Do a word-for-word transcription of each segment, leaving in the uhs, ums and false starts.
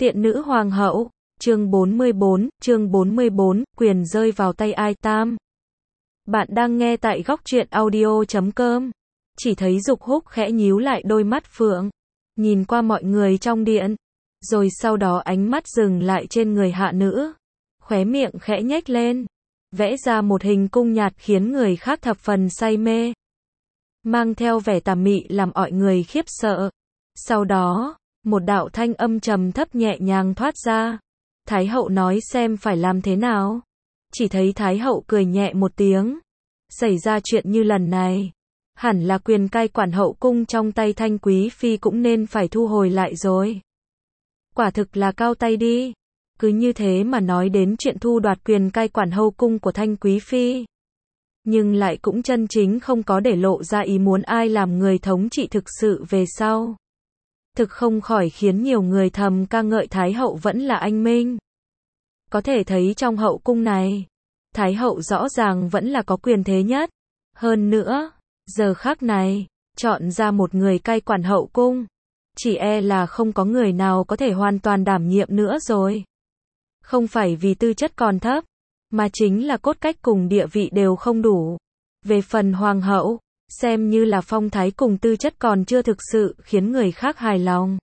Tiện nữ hoàng hậu, chương bốn mươi bốn, chương bốn mươi bốn, quyền rơi vào tay ai tam. Bạn đang nghe tại góc truyện audio chấm com. Chỉ thấy Dục Húc khẽ nhíu lại đôi mắt phượng, nhìn qua mọi người trong điện, rồi sau đó ánh mắt dừng lại trên người hạ nữ, khóe miệng khẽ nhếch lên, vẽ ra một hình cung nhạt khiến người khác thập phần say mê, mang theo vẻ tà mị làm mọi người khiếp sợ. Sau đó, một đạo thanh âm trầm thấp nhẹ nhàng thoát ra. Thái hậu nói xem phải làm thế nào. Chỉ thấy Thái hậu cười nhẹ một tiếng. Xảy ra chuyện như lần này, hẳn là quyền cai quản hậu cung trong tay Thanh quý phi cũng nên phải thu hồi lại rồi. Quả thực là cao tay đi. Cứ như thế mà nói đến chuyện thu đoạt quyền cai quản hậu cung của Thanh quý phi, nhưng lại cũng chân chính không có để lộ ra ý muốn ai làm người thống trị thực sự về sau. Thực không khỏi khiến nhiều người thầm ca ngợi Thái hậu vẫn là anh minh. Có thể thấy trong hậu cung này, Thái hậu rõ ràng vẫn là có quyền thế nhất. Hơn nữa, giờ khắc này, chọn ra một người cai quản hậu cung, chỉ e là không có người nào có thể hoàn toàn đảm nhiệm nữa rồi. Không phải vì tư chất còn thấp, mà chính là cốt cách cùng địa vị đều không đủ. Về phần hoàng hậu, xem như là phong thái cùng tư chất còn chưa thực sự khiến người khác hài lòng,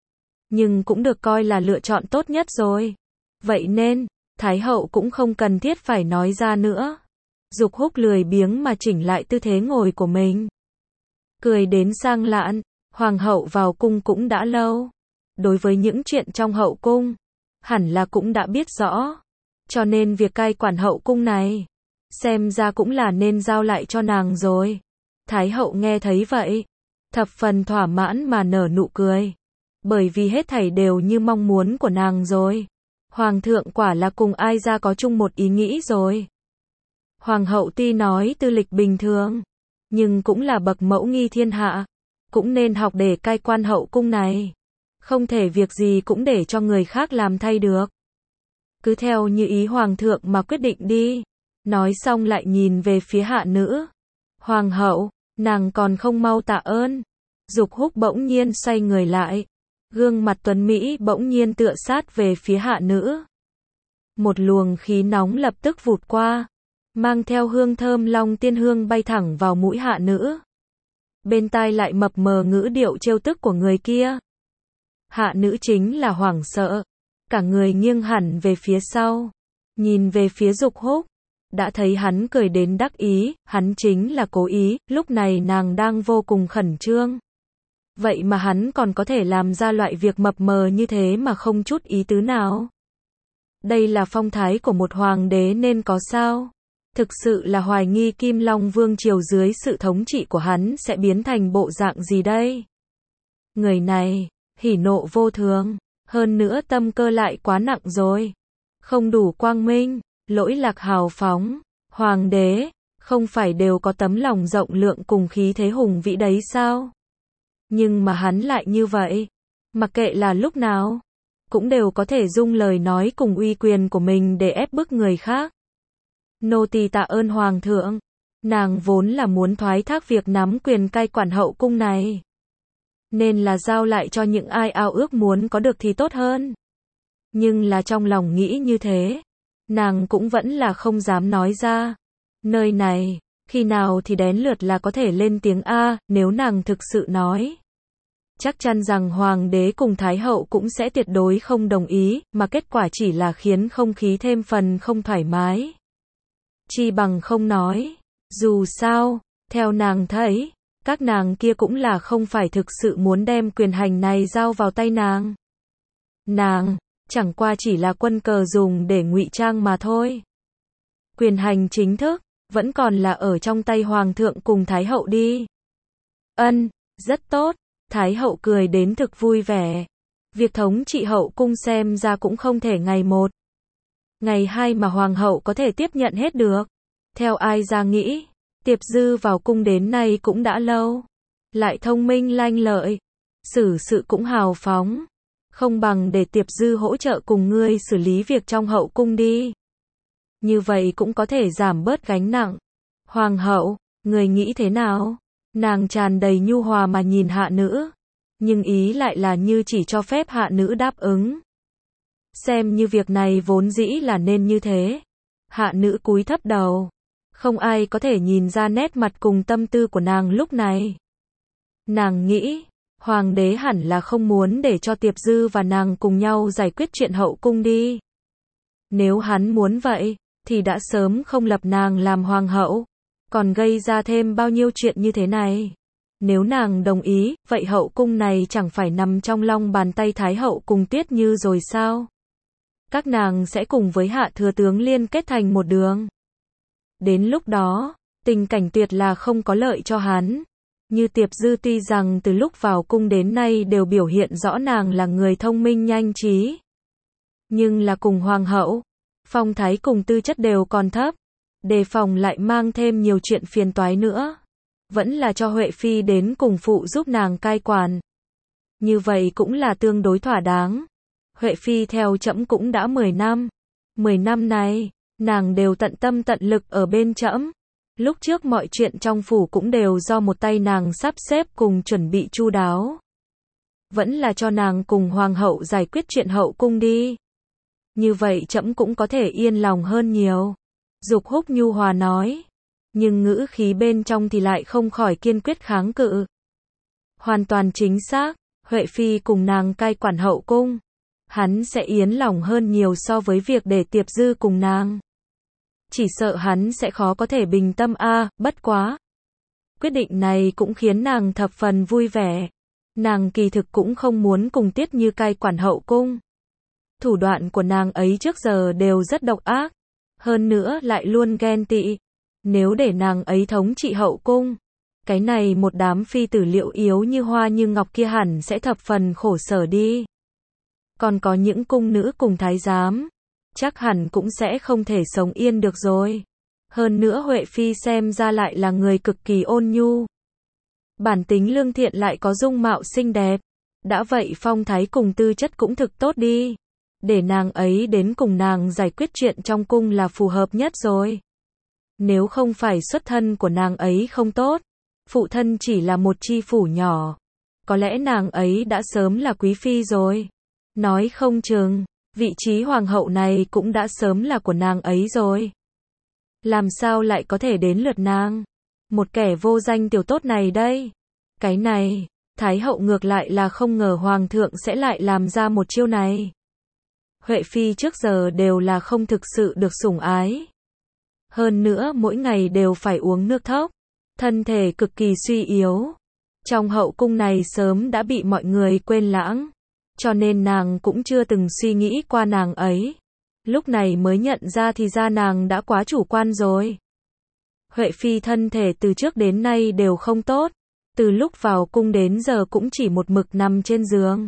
nhưng cũng được coi là lựa chọn tốt nhất rồi. Vậy nên, Thái hậu cũng không cần thiết phải nói ra nữa. Dục Húc lười biếng mà chỉnh lại tư thế ngồi của mình, cười đến sang lạn. Hoàng hậu vào cung cũng đã lâu, đối với những chuyện trong hậu cung, hẳn là cũng đã biết rõ, cho nên việc cai quản hậu cung này, xem ra cũng là nên giao lại cho nàng rồi. Thái hậu nghe thấy vậy, thập phần thỏa mãn mà nở nụ cười, bởi vì hết thảy đều như mong muốn của nàng rồi. Hoàng thượng quả là cùng ai ra có chung một ý nghĩ rồi. Hoàng hậu tuy nói tư lịch bình thường, nhưng cũng là bậc mẫu nghi thiên hạ, cũng nên học để cai quan hậu cung này. Không thể việc gì cũng để cho người khác làm thay được. Cứ theo như ý hoàng thượng mà quyết định đi. Nói xong lại nhìn về phía hạ nữ. Hoàng hậu, nàng còn không mau tạ ơn. Dục Húc bỗng nhiên xoay người lại, gương mặt tuấn mỹ bỗng nhiên tựa sát về phía hạ nữ. Một luồng khí nóng lập tức vụt qua, mang theo hương thơm long tiên hương bay thẳng vào mũi hạ nữ. Bên tai lại mập mờ ngữ điệu trêu tức của người kia. Hạ nữ chính là hoảng sợ, cả người nghiêng hẳn về phía sau, nhìn về phía Dục Húc. Đã thấy hắn cười đến đắc ý, hắn chính là cố ý, lúc này nàng đang vô cùng khẩn trương. Vậy mà hắn còn có thể làm ra loại việc mập mờ như thế mà không chút ý tứ nào. Đây là phong thái của một hoàng đế nên có sao? Thực sự là hoài nghi Kim Long Vương triều dưới sự thống trị của hắn sẽ biến thành bộ dạng gì đây? Người này, hỉ nộ vô thường, hơn nữa tâm cơ lại quá nặng rồi. Không đủ quang minh, lỗi lạc hào phóng. Hoàng đế, không phải đều có tấm lòng rộng lượng cùng khí thế hùng vĩ đấy sao? Nhưng mà hắn lại như vậy, mặc kệ là lúc nào, cũng đều có thể dung lời nói cùng uy quyền của mình để ép bức người khác. Nô tỳ tạ ơn hoàng thượng. Nàng vốn là muốn thoái thác việc nắm quyền cai quản hậu cung này, nên là giao lại cho những ai ao ước muốn có được thì tốt hơn. Nhưng là trong lòng nghĩ như thế, nàng cũng vẫn là không dám nói ra. Nơi này, khi nào thì đến lượt là có thể lên tiếng A, nếu nàng thực sự nói, chắc chắn rằng hoàng đế cùng thái hậu cũng sẽ tuyệt đối không đồng ý, mà kết quả chỉ là khiến không khí thêm phần không thoải mái. Chi bằng không nói. Dù sao, theo nàng thấy, các nàng kia cũng là không phải thực sự muốn đem quyền hành này giao vào tay nàng. Nàng, chẳng qua chỉ là quân cờ dùng để ngụy trang mà thôi. Quyền hành chính thức, vẫn còn là ở trong tay hoàng thượng cùng thái hậu đi. Ân, rất tốt. Thái hậu cười đến thực vui vẻ. Việc thống trị hậu cung xem ra cũng không thể ngày một, ngày hai mà hoàng hậu có thể tiếp nhận hết được. Theo ai ra nghĩ, Tiệp Dư vào cung đến nay cũng đã lâu, lại thông minh lanh lợi, xử sự cũng hào phóng. Không bằng để Tiệp Dư hỗ trợ cùng ngươi xử lý việc trong hậu cung đi. Như vậy cũng có thể giảm bớt gánh nặng. Hoàng hậu, người nghĩ thế nào? Nàng tràn đầy nhu hòa mà nhìn hạ nữ, nhưng ý lại là như chỉ cho phép hạ nữ đáp ứng. Xem như việc này vốn dĩ là nên như thế. Hạ nữ cúi thấp đầu. Không ai có thể nhìn ra nét mặt cùng tâm tư của nàng lúc này. Nàng nghĩ, hoàng đế hẳn là không muốn để cho Tiệp Dư và nàng cùng nhau giải quyết chuyện hậu cung đi. Nếu hắn muốn vậy, thì đã sớm không lập nàng làm hoàng hậu, còn gây ra thêm bao nhiêu chuyện như thế này. Nếu nàng đồng ý, vậy hậu cung này chẳng phải nằm trong lòng bàn tay Thái hậu cùng Tiết Như rồi sao? Các nàng sẽ cùng với Hạ thừa tướng liên kết thành một đường. Đến lúc đó, tình cảnh tuyệt là không có lợi cho hắn. Như Tiệp Dư tuy rằng từ lúc vào cung đến nay đều biểu hiện rõ nàng là người thông minh nhanh trí, nhưng là cùng hoàng hậu, phong thái cùng tư chất đều còn thấp, đề phòng lại mang thêm nhiều chuyện phiền toái nữa. Vẫn là cho Huệ Phi đến cùng phụ giúp nàng cai quản. Như vậy cũng là tương đối thỏa đáng. Huệ Phi theo trẫm cũng đã mười năm. mười năm này, nàng đều tận tâm tận lực ở bên trẫm. Lúc trước mọi chuyện trong phủ cũng đều do một tay nàng sắp xếp cùng chuẩn bị chu đáo. Vẫn là cho nàng cùng hoàng hậu giải quyết chuyện hậu cung đi. Như vậy trẫm cũng có thể yên lòng hơn nhiều. Dục Húc nhu hòa nói. Nhưng ngữ khí bên trong thì lại không khỏi kiên quyết kháng cự. Hoàn toàn chính xác, Huệ Phi cùng nàng cai quản hậu cung. Hắn sẽ yên lòng hơn nhiều so với việc để Tiệp Dư cùng nàng. Chỉ sợ hắn sẽ khó có thể bình tâm a, à, bất quá. Quyết định này cũng khiến nàng thập phần vui vẻ. Nàng kỳ thực cũng không muốn cùng Tiết Như cai quản hậu cung. Thủ đoạn của nàng ấy trước giờ đều rất độc ác. Hơn nữa lại luôn ghen tị. Nếu để nàng ấy thống trị hậu cung, cái này một đám phi tử liệu yếu như hoa như ngọc kia hẳn sẽ thập phần khổ sở đi. Còn có những cung nữ cùng thái giám, chắc hẳn cũng sẽ không thể sống yên được rồi. Hơn nữa Huệ Phi xem ra lại là người cực kỳ ôn nhu. Bản tính lương thiện lại có dung mạo xinh đẹp. Đã vậy phong thái cùng tư chất cũng thực tốt đi. Để nàng ấy đến cùng nàng giải quyết chuyện trong cung là phù hợp nhất rồi. Nếu không phải xuất thân của nàng ấy không tốt, phụ thân chỉ là một chi phủ nhỏ, có lẽ nàng ấy đã sớm là quý phi rồi. Nói không chừng, vị trí hoàng hậu này cũng đã sớm là của nàng ấy rồi. Làm sao lại có thể đến lượt nàng? Một kẻ vô danh tiểu tốt này đây. Cái này, Thái hậu ngược lại là không ngờ hoàng thượng sẽ lại làm ra một chiêu này. Huệ Phi trước giờ đều là không thực sự được sủng ái. Hơn nữa mỗi ngày đều phải uống nước thốc, thân thể cực kỳ suy yếu. Trong hậu cung này sớm đã bị mọi người quên lãng, cho nên nàng cũng chưa từng suy nghĩ qua nàng ấy. Lúc này mới nhận ra thì ra nàng đã quá chủ quan rồi. Huệ Phi thân thể từ trước đến nay đều không tốt, từ lúc vào cung đến giờ cũng chỉ một mực nằm trên giường.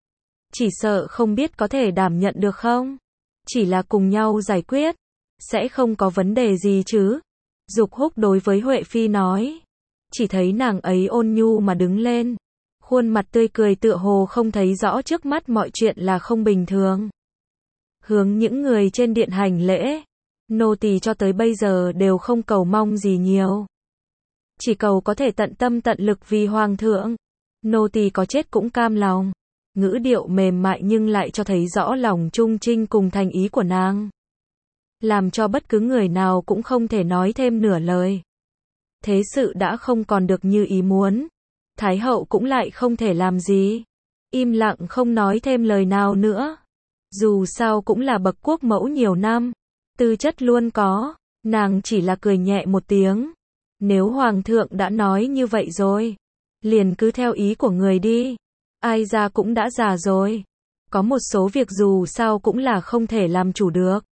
Chỉ sợ không biết có thể đảm nhận được không? Chỉ là cùng nhau giải quyết, sẽ không có vấn đề gì chứ? Dục Húc đối với Huệ Phi nói. Chỉ thấy nàng ấy ôn nhu mà đứng lên. Khuôn mặt tươi cười tựa hồ không thấy rõ trước mắt mọi chuyện là không bình thường. Hướng những người trên điện hành lễ. Nô tỳ cho tới bây giờ đều không cầu mong gì nhiều. Chỉ cầu có thể tận tâm tận lực vì hoàng thượng. Nô tỳ có chết cũng cam lòng. Ngữ điệu mềm mại nhưng lại cho thấy rõ lòng trung trinh cùng thành ý của nàng. Làm cho bất cứ người nào cũng không thể nói thêm nửa lời. Thế sự đã không còn được như ý muốn. Thái hậu cũng lại không thể làm gì. Im lặng không nói thêm lời nào nữa. Dù sao cũng là bậc quốc mẫu nhiều năm. Tư chất luôn có. Nàng chỉ là cười nhẹ một tiếng. Nếu hoàng thượng đã nói như vậy rồi, liền cứ theo ý của người đi. Ai ra cũng đã già rồi. Có một số việc dù sao cũng là không thể làm chủ được.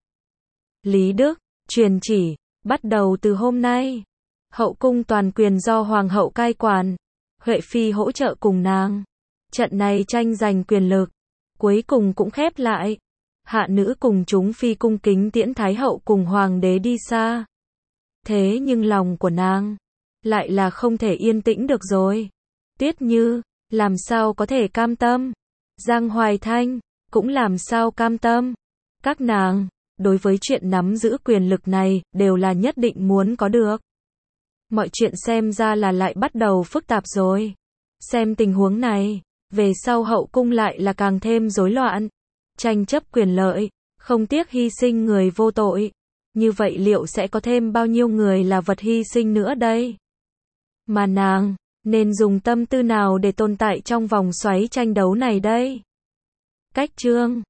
Lý Đức, truyền chỉ, bắt đầu từ hôm nay. Hậu cung toàn quyền do hoàng hậu cai quản. Huệ Phi hỗ trợ cùng nàng. Trận này tranh giành quyền lực. Cuối cùng cũng khép lại. Hạ nữ cùng chúng phi cung kính tiễn Thái hậu cùng hoàng đế đi xa. Thế nhưng lòng của nàng lại là không thể yên tĩnh được rồi. Tiết Như, làm sao có thể cam tâm? Giang Hoài Thanh, cũng làm sao cam tâm? Các nàng, đối với chuyện nắm giữ quyền lực này, đều là nhất định muốn có được. Mọi chuyện xem ra là lại bắt đầu phức tạp rồi. Xem tình huống này, về sau hậu cung lại là càng thêm rối loạn. tranh chấp quyền lợi, không tiếc hy sinh người vô tội. Như vậy liệu sẽ có thêm bao nhiêu người là vật hy sinh nữa đây? Mà nàng, nên dùng tâm tư nào để tồn tại trong vòng xoáy tranh đấu này đây? Cách chương